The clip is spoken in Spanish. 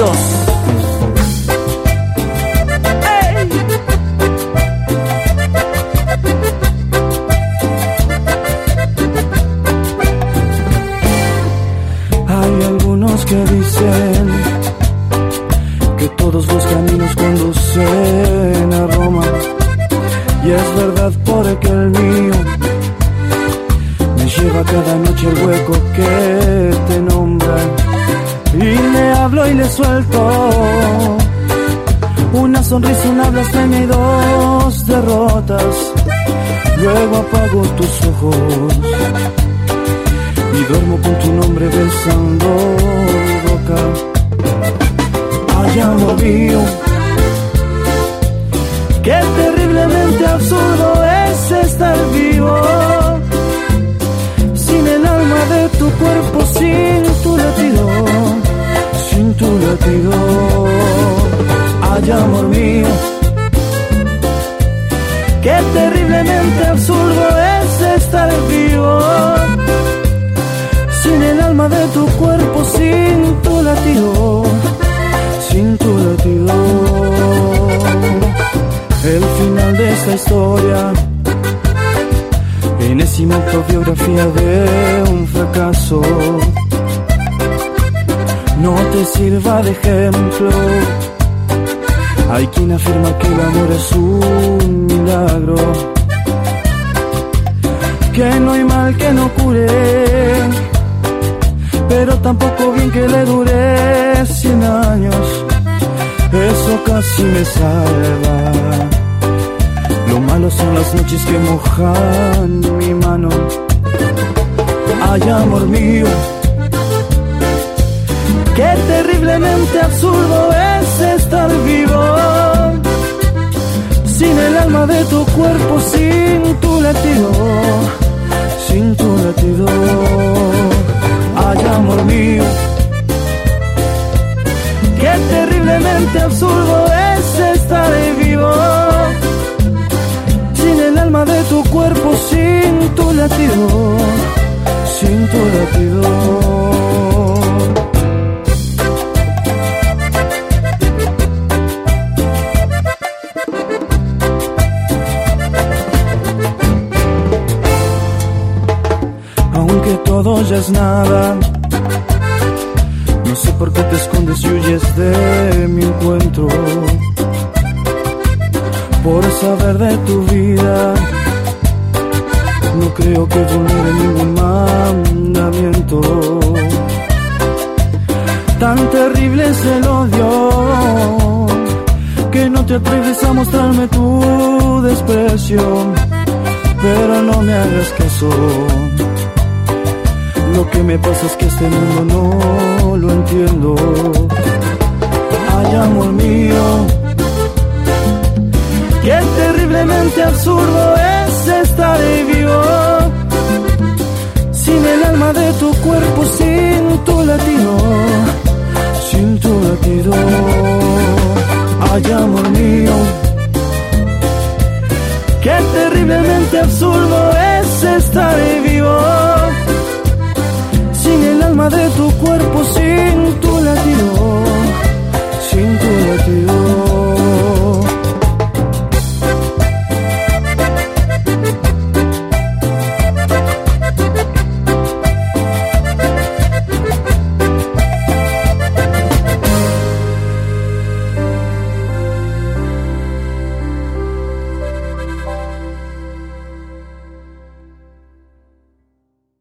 Dos. Hay algunos que dicen que todos los caminos conducen a Roma, y es verdad porque el mío me lleva cada noche el hueco que te nombra, y le hablo y le suelto una sonrisa, una blasfemia y dos derrotas. Luego apago tus ojos y duermo con tu nombre besando boca. Ay, amor mío, qué terriblemente absurdo es estar vivo sin el alma de tu cuerpo, sin tu latido, sin tu latido. Ay, amor mío, qué terriblemente absurdo es estar vivo sin el alma de tu cuerpo, sin tu latido, sin tu latido. El final de esta historia, enésima autobiografía de un fracaso, no te sirva de ejemplo. Hay quien afirma que el amor es un milagro, que no hay mal que no cure, pero tampoco bien que le dure 100 años. Eso casi me salva. Lo malo son las noches que mojan mi mano. Ay, amor mío, qué terriblemente absurdo es estar vivo sin el alma de tu cuerpo, sin tu latido, sin tu latido. Ay, amor mío, qué terriblemente absurdo es estar vivo sin el alma de tu cuerpo, sin tu latido, sin tu latido. Aunque todo ya es nada, no sé por qué te escondes y huyes de mi encuentro. Por saber de tu vida, no creo que vulnere ningún mandamiento. Tan terrible es el odio que no te atreves a mostrarme tu desprecio. Pero no me hagas caso, lo que me pasa es que este mundo no lo entiendo. Ay, amor mío, qué terriblemente absurdo es estar vivo sin el alma de tu cuerpo, sin tu latido, sin tu latido. Ay, amor mío, qué terriblemente absurdo es estar vivo sin el alma de tu cuerpo, sin tu